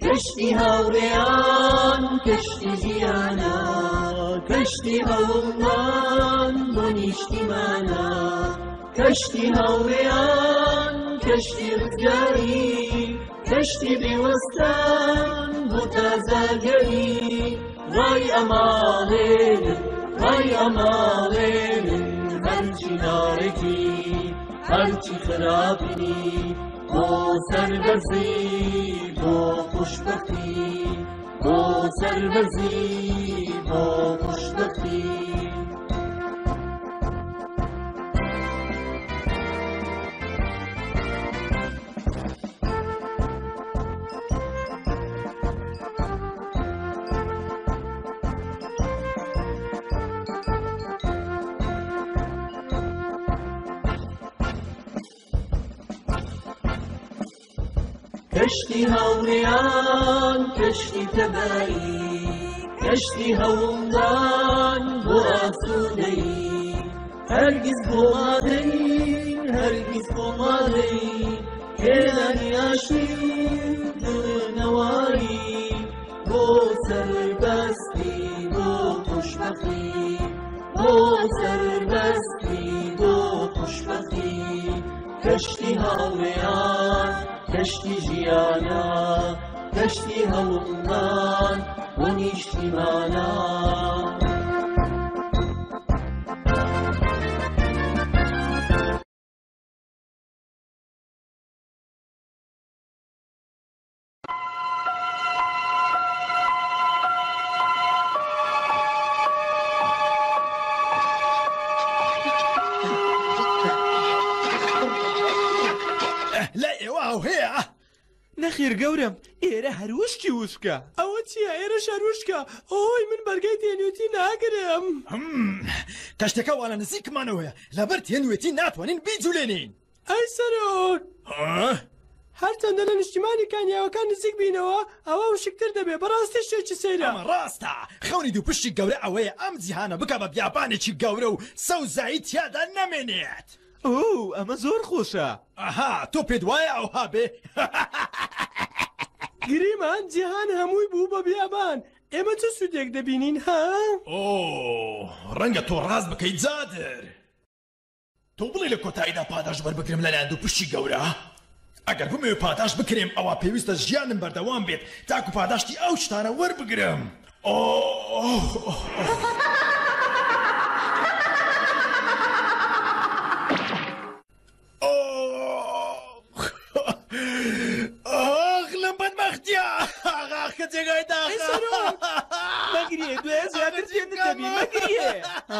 کەشتی هاوڕێیان کەشتی ژیانە کەشتی هەوڵمان بۆ نیشتیمانە کەشتی هاوڕێیان کەشتی ڕزگاری کەشتی بێوەستان بۆ تازاگەری ڕای ئەماڵێنن ڕای ئەماڵێنن هەرچی ناڕێکی هەرچی خراپی بۆ سەربەرزی بۆ خوشبەختی بۆ سەربەرزی بۆ خوشبەختی کەشتی هاوڕێیان کەشتی تەبایی کەشتی هەوڵدان بۆ ئاسوودەی هەرگیز بۆ مادەی هەرگیز بۆ مادەی هێنانی ئاشتی دڵنەواری بۆ سەربەستی بۆ خوشبەختی بۆ سەربەستی بۆ خوشبەختی کەشتی هاوڕێیان کەشتی ژیانە کەشتی هەوڵمان بۆ نیشتیمانە نەخیر گەورم ئێرە هەروشکی وشکە ئەوە چییە ئێرە شەروشکە ئۆی من بەرگەی تێنوێتی ناگرم کەشتەکە وا لە نزیکمانەوەیە لەبەر تێنوێتی ناتوانین بیجوولێنین ئەی سەرۆک هەرچەندە لە نیشتیمانی کانیاوەکان نزیک بینەوە ئەوە وشکتر دەبێ بەڕاستی شتێکی سەیرە ئەمە ڕاستە خەونی دوو پشتی گەورە ئەوەیە ئەم جیهانە بکە بە بیابانێکی گەورە و سەوزایی تیادا نەمێنێت ئەو ئەمە زۆر خۆشە ئەها تۆ پێت وایە ئەوها بێ گریمان جیهان هەمووی بوو بە بیابان ئێمە چه سوودێک دەبینین ها؟ ئۆ ڕەنگە تۆ ڕاست بکەیت جادر تۆ بڵێ لە کۆتاییدا پاداش وەربگرم لەلایەن دوو پشتی گەورە ئەگەر بمەوێ پاداش بکرێم ئەوە پێویستە ژیانم بەردەوام بێت تاکو پاداشتی ئەو شتانە وەربگرم مەگریێ دوێ زیاتر جێن دەبی مەگریێ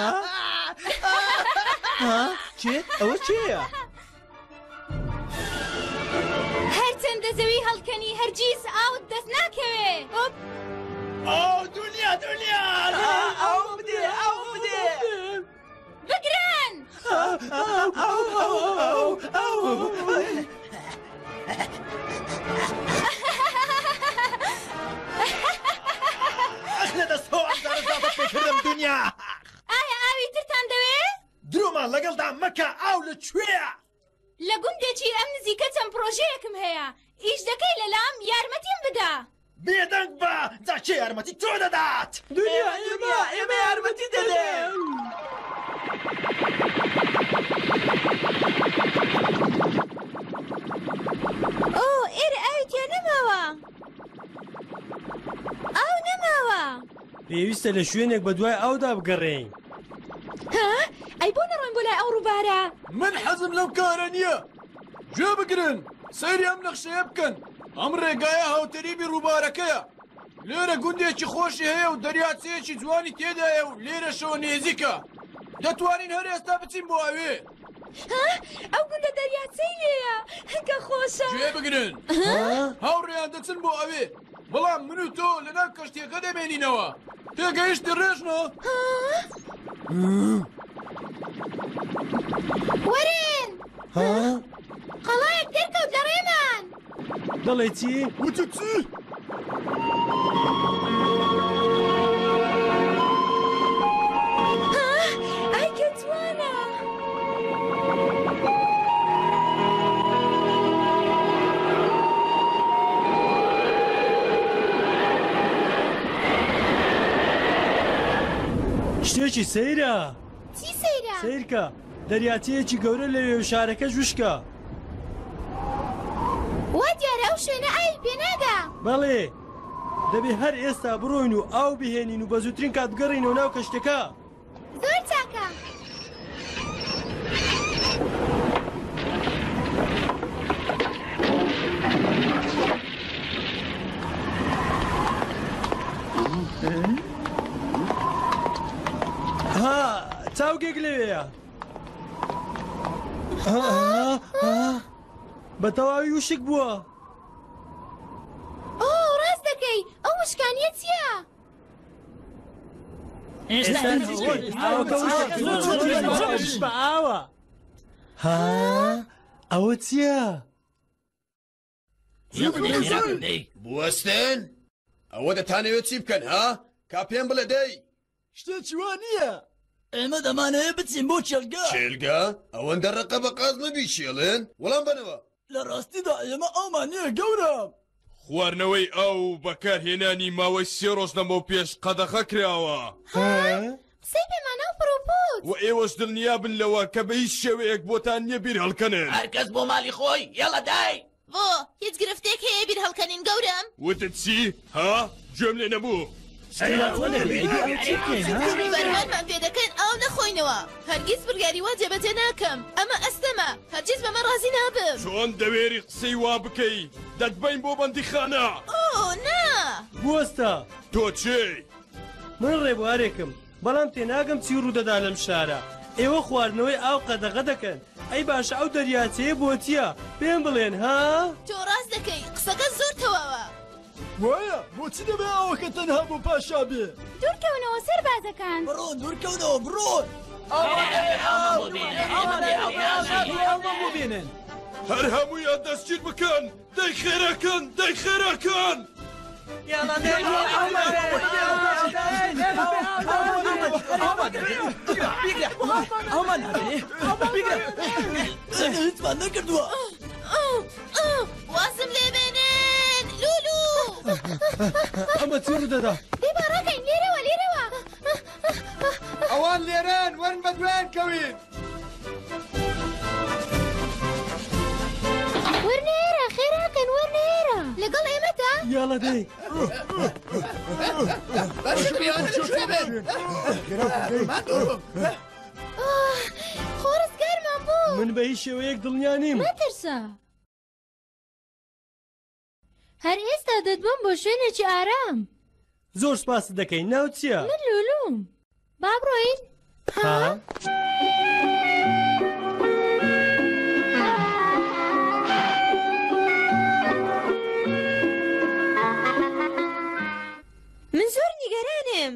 چێ ئەوە چێیە؟ هەرچەندە زەوی هەڵکەنی هەرگیز ئاوت دەست ناکەوێ دنیا دنیا ئەو بدێ ئەو بدێ بگرن دنیا ئایا ئاوی ترتان دەوێ؟ درومان لەگەڵدا مەکە ئاو لەکوێیە؟ لە گوندێکی ئەم نزیکە چەند پرۆژەیەکم هەیە ئیش دەکەی لەلام یارمەتیم بدە بێدەنگ بە جا کێ یارمەتی تۆ دەدات؟ دنیا ئێمە یارمەتی دەدەم ئۆ ئێرە ئاویتیا نەماوە ئاو نەماوە پێویستە لە شوێنێک بە دوای ئەودا بگەڕێین ها؟ ئەی بۆ نەڕۆین بۆ لای ئەو ڕووبارە من حەزم لەو کارە نییە گوێ بگرن سەیری ئەم نەخشەیە بکەن ئەم ڕێگایە هاوتەریبی ڕووبارەکەیە لێرە گوندێکی خۆشی هەیە و دەریاچەیەکی جوانی تێدایە و لێرەشەوە نێزیکە دەتوانین هەر ئێستا بچین بۆ ئەوێ ئەو گوندە دەریاچەی لێیە کە خۆشە گوێ بگرن هاوڕێیان دەچن بۆ ئەوێ بەڵام من و تۆ لەناو کەشتێکە دەمێنینەوە تێگەیشتی ڕێژنەوە وەرن قەڵایەک دەرکەوت لە ڕێمان دەڵێ چی؟ وتە چی؟ ئای کە جوانە شتێکی سەیرە چی سەیرە؟ سیرکە دەریاچەیەکی گەورە لە شارەکە ژوشکە وا دیارە ئەو شوێنە ئاوی پێنادا. بەڵێ دەبێ هەر ئێستا بڕۆین و ئاو بهێنین و بە زووترین کات بگەڕینەوە ناو کەشتەکە. زۆر چاکە. ها چاوگێک لەوەیە بە تەواوی وشک بووە. ئۆ ڕاست دەکەی ئەو وشکانیە چییە؟ بە ئاوە. ها ئەوە چییە؟ بوەستن ئەوە دەتانەوێت چی بکەن ها؟ کا پێم بڵێ دەی شتێکی وا نییە ئێمە دەمانەوێت بچین بۆ چێلگا. چێلگا ئەوەندە ڕقە بە قاز نەبی چێڵێن وەڵام بنەوە. لە ڕاستیدا ئێمە ئەومان نییە گەورم. خواردنەوەی ئەو بەکارهێنانی ماوەی 3 ڕۆژ لەمەوە پێش قەدەخە کراوە. قسەی پێمانە و پرۆپۆت. و ئێوەش دڵنیابن لەوە کە بە هیچ شێوەیەک بۆتان نییە بیر هەڵکەنن. هەرکەس بۆ ماڵی خۆی یاڵە دای. بۆ هیچ گرفتێک هەیە بیر هەڵکەنین گەورم؟ وتت چی؟ ها؟ گوێم لێ نەبوو. بەرهانمان پێ دەکەن ئاو نەخۆینەوە. هەرگیز بڕیاری وا جێبەجێ ناکەم. ئەمە ئەستەمە. هەرگیز بەمە ڕازی نابم. چۆن دەوێری قسەی وا بکەی؟ دەتبەین بۆ بەندیخانە. ئۆ نا. بوەستە تۆ چێ؟ من ڕێبوارێکم بەڵام تێناگەم چی ڕوودەدا لەم شارە. ئێوە خواردنەوەی ئاو قەدەغە دەکەن. ئەی باشە ئەو دەریاچەیە بۆچییە؟ پێم بڵێن ها؟ تۆ ڕاست دەکەی قسەکە زۆر تەواوە. وایە بۆچی دەبێ ئەوەکە تەنها بۆ پاشا بێ؟ دوورکەونەوە سەربازەکان. بڕۆن دوورکەونەوە بڕۆن. هەر هەموویان دەستگیر بکەن. دەی خێراکەن دەی خێراکەن. هیچمان نەکردووە. وازم لێبێنن لولو. ئەمە چی ڕوودەدا؟ دەی باڕەکەین لێرەوە لێرەوە. ئەوان لێران وەرن بە دوایان کەوین. وەرنێرە خێراکەن وەرنێرە لەگەڵ ئێمەدا. یاڵە دەی خۆرزگارمان بوو. من بە هیچ شێوەیەک دڵنیا نیم. مەترسە. هەر ئێستا دەتبم بۆ شوێنێکی ئارام. زۆر سپاس دەکەین. ناو چییە؟ من لولوم. با بڕۆین. ها؟ من زۆر نیگەرانم.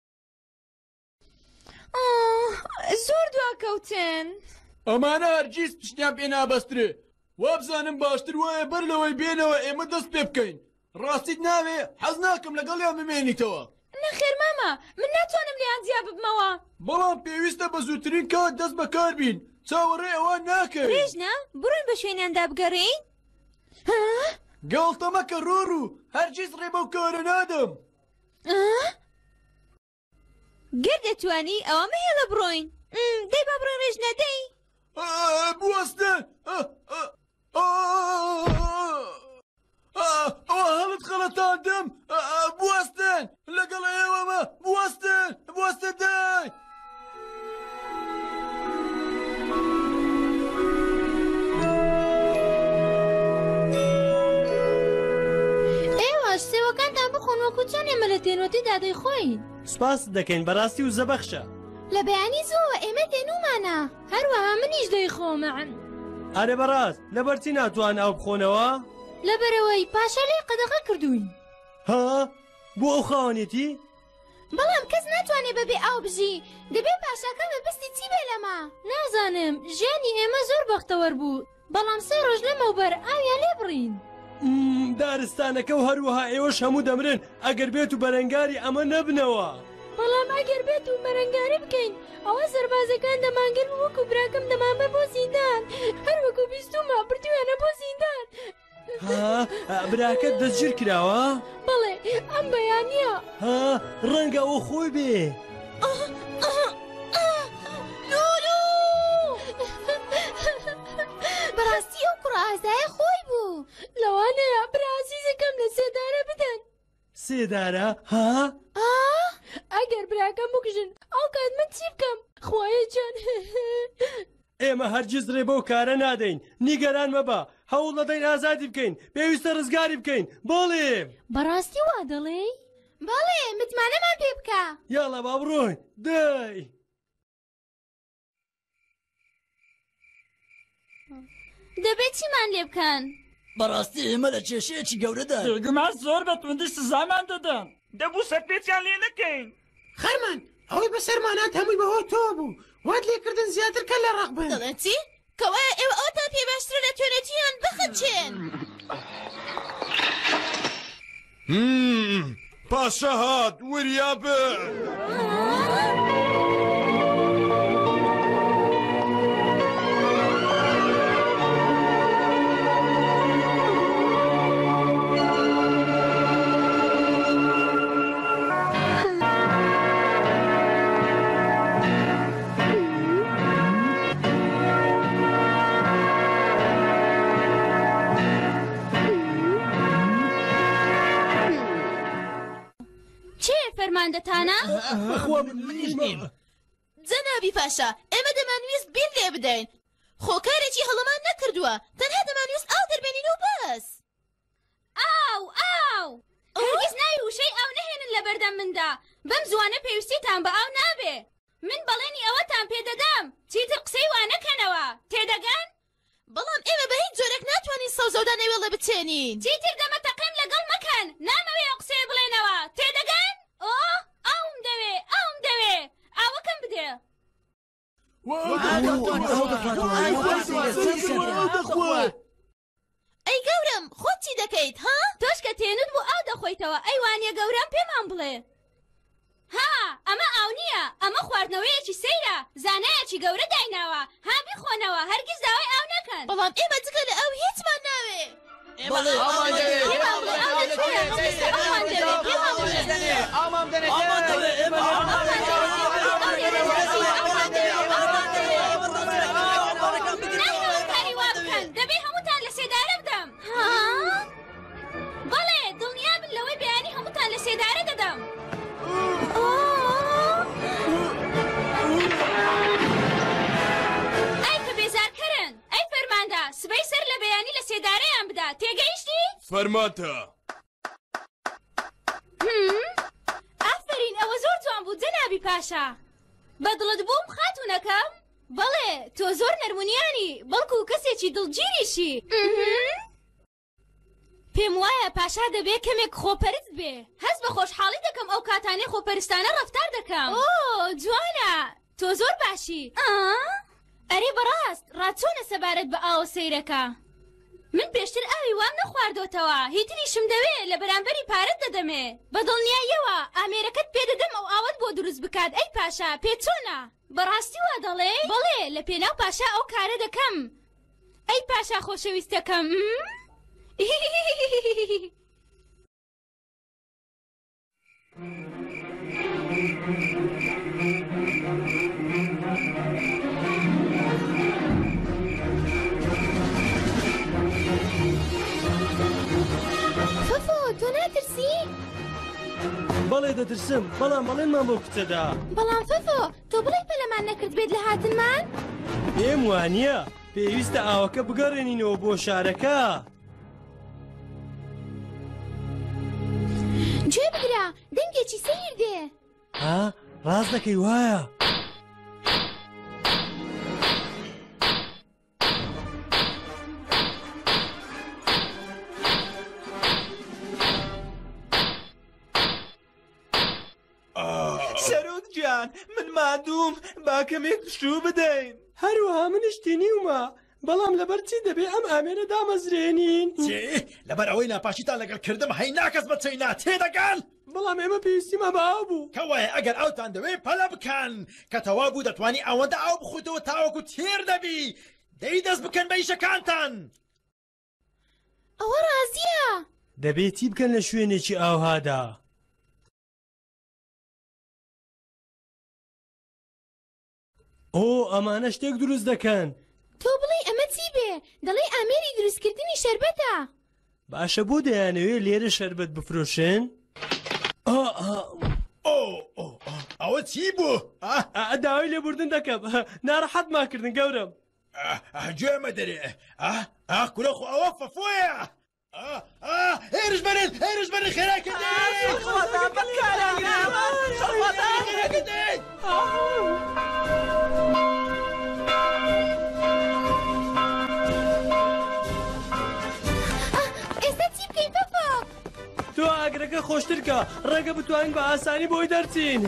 زۆر دواکەوتن. ئەمانە هەرگیز پشتیان پێ نابەسترێ. وابزانم باشتر وایە بەر لەوەی بێنەوە ئێمە دەست پێ بکەین. ڕاستیت ناوێ حەز ناکەم لەگەڵیان بمێنیتەوە. نەخێر مامە من ناتوانم لێیان جیا ببمەوە. بەڵام پێویستە بە زووترین کات دەست بەکار بین. چاوەڕێ ئەوان ناکەین. ڕێژنە بڕۆین بە شوێنیاندا بگەڕین. گەڵتەمەکە ڕۆڕ و هەرگیز ڕێ بەو کارە نادەم. گەر دەتوانی ئەوەمە هێڵە بڕۆین. دەی با بڕۆین ڕێژنە دەی. بوەستن ئەوە هەڵت خەڵەتاندم. بوەستن لەگەڵ ئێوەمە بوەستن بوەستن دەی. ئێوەش سێوەکانتان بخۆن وەکو چۆن ئێمە لە تێنوەتیدا دەیخۆین. سپاس دەکەین بەڕاستی و زەبەخشە. لە بەیانی زۆوە ئێمە تێنومانە. هەروەها منیش دەیخۆمەن. ئارێ بەڕاست لەبەرچی ناتوان ئاو بخۆنەوە؟ لەبەرەوەی پاشا لێ قەدەغە کردوین. ها؟ بۆ ئەو خاوەنێتی؟ بەڵام کەس ناتوانێت بەبێ ئاو بژی. دەبێت پاشاکە بەبستی چی بێ لەما. نازانم ژیانی ئێمە زۆر بەختەوەر بوو. بەڵام 3 ڕۆژ لەمەوبەر ئاویان لێ بڕین. دارستانەکە و هەروەها ئێوەش هەموو دەمرن ئەگەر بێت و بەرەنگاری ئەمە نەبنەوە. بەڵام ئەگەر بێت و بەرەنگاری بکەین ئەوە سەربازەکان دەمانگەر وەکو براکەم دەمامە بۆ زیندان. هەر وەکو بیستومە بردوێنە بۆ زیندان. براکەت دەستگیر کراوە؟ بەڵێ ئەم بەیانیە. ڕەنگە ئەوە خۆی بێ. ئازایە خۆی بوو لەوانەیە برازیزەکەم لە سێدارە بدەن سێدارە ها؟ ئەگەر براکەم بکوژن ئەو کات من چی بکەم خوایە جان ئێمە هەرگیز ڕێ بەو کارە نادەین نیگەران مەبە هەوڵ دەدەین ئازادی بکەین پێویستە ڕزگاری بکەین بەڵێ بەڕاستی وا دەڵێ؟ بەڵێ متمانەمان پێ بکە یاڵە با بڕۆین دەی دەبێت چیمان لێ بکەن؟ بەڕاستی ئێمە لە کێشەیەکی گەورەدا بێگومان زۆر بە توندی سزامان دەدەن دەبوو سەرپێچیان لێ نەکەین خەرمان ئەوەی بەسەرمانات هەمووی بەهۆ تۆ بوو وات لێکردن زیاتر کە لە ڕق بن دەڵێن چی؟ کەوایە ئێوە ئەوتا پێ باشترە لە توێنێتیان بخەچێن پاشا هات وریا بن فەرماندەتانە؟ جەنابی پاشا ئێمە دەمانویست بیر لێ بدەین خۆکارێکی هەڵەمان نەکردووە تەنها دەمانویست ئاو دەربێنین و بەس ئاو هەرگیز ناوی وشەی ئاو نەهێنن لە بەردەم مندا بەم زوانە پێویستیتان بە ئاو نابێ من بەڵێنی ئەوەتان پێدەدەم چیتر قسەی وانەکەنەوە تێدەگەن؟ بەڵام ئێمە بە هیچ جۆرێک ناتوانین سەوزەودا نێوێڵە بچێنین چیتر دەمەتەقەم لەگەڵ مەکەن نامەوێ ئەو قسەیە بڵێنەوە تێدەگەن؟ ئەوم دەوێ ئاوەکەم بدێ ئەی گەورم خۆت چی دەکەیت ها؟ تۆش کە تێنت بوو ئاو دەخۆیتەوە ئەی وانیە گەورم پێمان بڵێ ها ئەمە ئاو نییە ئەمە خواردنەوەیەکی سەیرە زانایەکی گەورە دایناوە ها بیخۆنەوە هەرگیز داوای ئاو نەکەن بەڵام ئێمە جگە لە ئەو هیچمان ناوێ دەبێ هەمووتان لە سێدارە بدەم بەڵێ دڵنیا بن لەوەی بەیانی هەمووتان لە سێدارە دەدەم ئەی کە بێزارکەرن ئەی فەرماندا سبەی سەر لە بەیانی لە سێدارەیان بدا تێگەیشتی؟ فەرماتە ئافرین ئەوە زۆر جوان بوو جەنابی پاشا بەدڵت بووم خاتونەکەم؟ بەڵێ تۆ زۆر نەرمونیانی بەڵکو کەسێکی دڵگیریشی پێم وایە پاشا دەبێ کەمێک خۆپەرست بێ هەست بە خۆشحاڵی دەکەم ئەو کاتانەی خۆپەرستانە ڕەفتار دەکەم جوانە تۆ زۆر باشی ئەرێ بەڕاست ڕاچۆنە سەبارەت بە ئاو سەیرەکە من پێشتر ئاوی وام نەخواردۆتەوە هیتریشم دەوێ لە بەرامبەری پارەت دەدەمێ بەدڵنیاییەوە ئامێرەکەت پێدەدەم ئەو ئاوت بۆ دروست بکات ئەی پاشا پێچۆنە بەڕاستی وا دەڵێ؟ بەڵێ لە پێناو پاشا ئەو کارە دەکەم ئەی پاشا خۆشەویستەکەم فەفۆ تۆ ناترسی؟ بەڵێ دەترسم بەڵام بەڵێنمان بۆ کچەدا بەڵام فەفۆ تۆ بڵێ پەلەمان نەکرد بێت لە هاتنمان؟ پێم وانییە پێویستە ئاوەکە بگەڕێنینەوە بۆ شارەکە گوێ بگرە دەنگێکی سەیر دێ ها ڕاست دەکەی وایە سەرۆک گیان من مادووم باکەمێک پشوو بدەین هەروەها منیش تینیومە بەڵام لەبەر چی دەبێ ئەم ئامێنە دامەزرێنین لەبەر ئەوەی ناپاشیتان لەگەڵ کردم هەی ناکەس بە چەینا تێدەگەن بەڵام ئێمە پێویستیمە بە ئاو بوو کەوایە ئەگەر ئەوتان دەوێ پەلە بکەن کە تەوا بوو دەتوانی ئەوەندە ئاو بخوتەوە تاوەکو تێر دەبی دەی دەست بکەن بە ئیشەکانتان ئەوە ڕازیە دەبێت چی بکەن لە شوێنێکی ئاوهادا ئەمانە شتێک دروست دەکەن تۆ بڵێ ئەمە چی بێ دەڵێ ئامێری دروستکردنی شەربەتە باشە بۆ دەیانەوێت لێرە شەربەت بفرۆشن؟ ئەوە چی بوو؟ داوای لێبوردن دەکەم ناڕەحەت ماکردن گەورم گوێمە دەرێ کورە خۆ ئەوە فەفۆیە هێرش بەرێت خێراکردی ئێستا چی بکەین فەفۆ تۆ ئاگرەکە خۆشترکە ڕێگە بتوانین بە ئاسانی بۆی دەرچین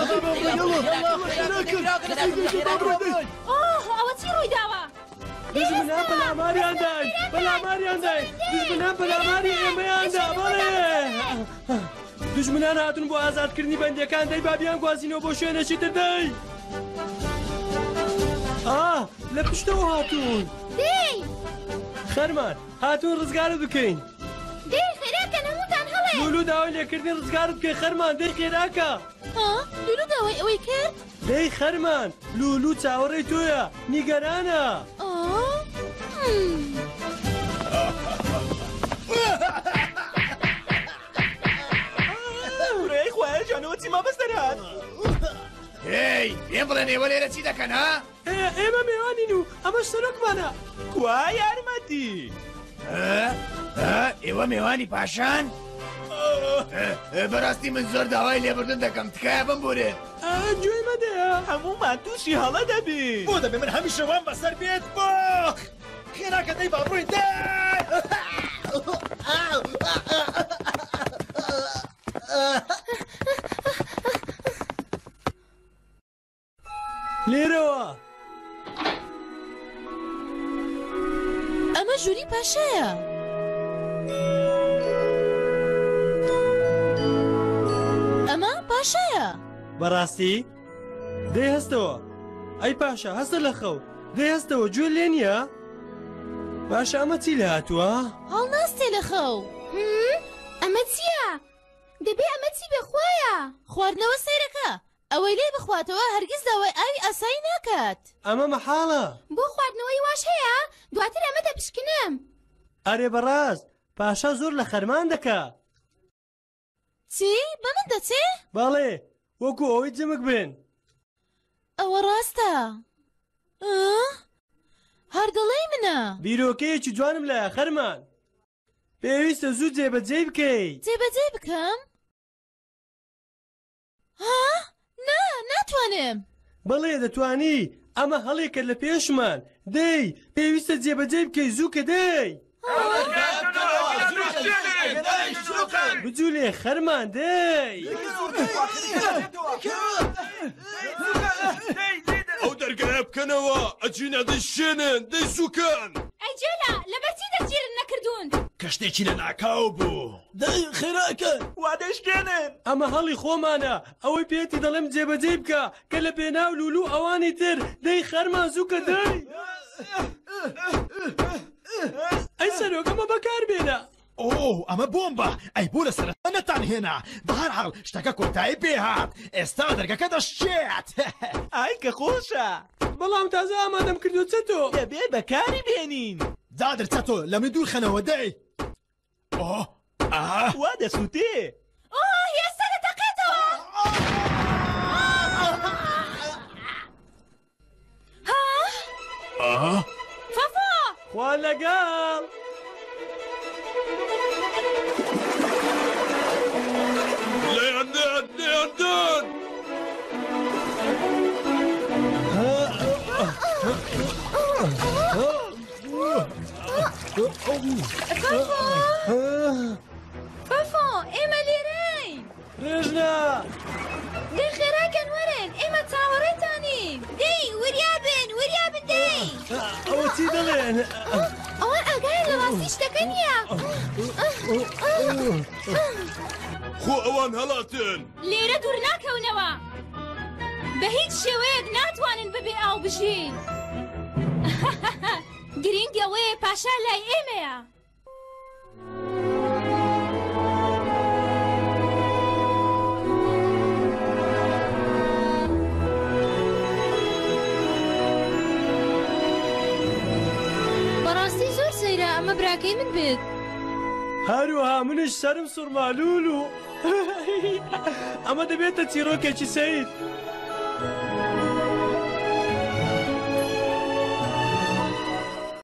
ئەوە چی ڕووی داوە دژمنان بەلاماریانداین دژمنان بەلاماری ئێمەیاندا بەڵێ دژمنان هاتون بۆ ئازادکردنی بەندەکان دەی بابیان گوازینەوە بۆ شوێنێکی تر دەی لە پشتەوە هاتوون دەی خەرمان هاتوون ڕزگارت بکەین دەی خێراکەن هەمووتان هەڵێ لولو داوای لێکردنی ڕزگارت بکەی خەرمان دەی خێراکە لولو داوای ئەوەی کرد دەی خەرمان لولو چاوەڕێی تۆیە نیگەرانە ڕێی خوایە جانەوە چی ما بەستەرات هی پێم بڵێن ئێوە لێرە چی دەکەن ها؟ ئێمە میوانین و ئەمە سەرۆکمانە کوا یارمەتی ئێوە میوانی پاشان؟ بەڕاستی من زۆر داوای لێبوردن دەکەم تکایە بمبورێ گوێی مەدەیە هەموومان تووشی هەڵە دەبین بۆ دەبێ من هەمیشە وام بەسەر بێت بۆ خێراکە دەی بابڕووی لێرەوە ئەمە ژووری پاشایە ئەمە پاشایە بەڕاستی دەی هەستەوە ئەی پاشا هەستە لە خەو دەی هەستەوە گوێ لێ نییە باشە ئەمە چی لە هاتووە هەڵ ناستێ لە خەو ئەمە چییە دەبێ ئەمە چی بێخوایە خواردنەوە سەیرەکە ئەوەی لێ بخواتەوە هەرگیز داوای ئاوی ئاسایی ناکات ئەمە مەحاڵە بۆ خواردنەوەی واش هەیە دواتر ئەمە دەپشکنم ئەرێ بەڕاست پاشا زۆر لە خەرمان دەکا چی بە من دەچێ باڵێ وەکو ئەوەی جمک بن ئەوە ڕاستە هەر دڵی منە بیرۆکەیەکی جوانم لە خەرمان پێویستە زوو جێبەجێ بکەیت جێبەجێ بکەم ناتوانم بەڵێ دەتوانی ئەمە هەڵێکە لە پێشمان دەی پێویستە جێبەجێ بکەی زوو کە دەی بجوولێ خەرمان دەی ئەو دەرگایە بکەنەوە ئەچینە دەیشێنن دەی زووکەن ئەجێلا لەبەرچی دەگیرن نەکردوون کە شتێکی لە ناکاو بوو دەی خێراکە وا دەشکێنن ئەمە هەڵی خۆمانە ئەوەی پێێتی دەڵێم جێبەجێ بکە کە لە پێناو لولو ئەوانی تر دەی خەرمان زووکە دەی ئەی سەرۆکەمە بەکار بێنە ئەمە بۆمبە ئەی بوو لە سەرەتا نەتان هێنا بەهەرحاڵ شتەکە کۆتایی پێهات ئێستا دەرگەکە دەشتێت ئای کە خۆشە بەڵام تازە ئامادەم کردو چەتۆ دەبێت بەکاری بێنین دادر چەتۆ لە من دوور خەنەوە دەی وا دەسووتێ هێستا دەتەقێتەوە فەفۆ خوا لەگەڵ لێیاندن فەفۆ ئێمە لێرەین ڕێژنا دەی خێراکەن وەرن ئێمە چاوەڕێتانین دەی وریابن دەی ئەوە چی دەڵێن ئەوان ئاگایان لە ڕاستی شتەکە نییە خۆ ئەوان هەڵاتن لێرە دوور ناکەونەوە بە هیچ شێوەیەک ناتوانن ببێ ئاو بژین گرنگەوەیە پاشا لای ئێمەیە ئەمە براکەی من بێت هەروەها منش سرم سوڕمالول و ئەمە دەبێتە چیرۆکێکی سەید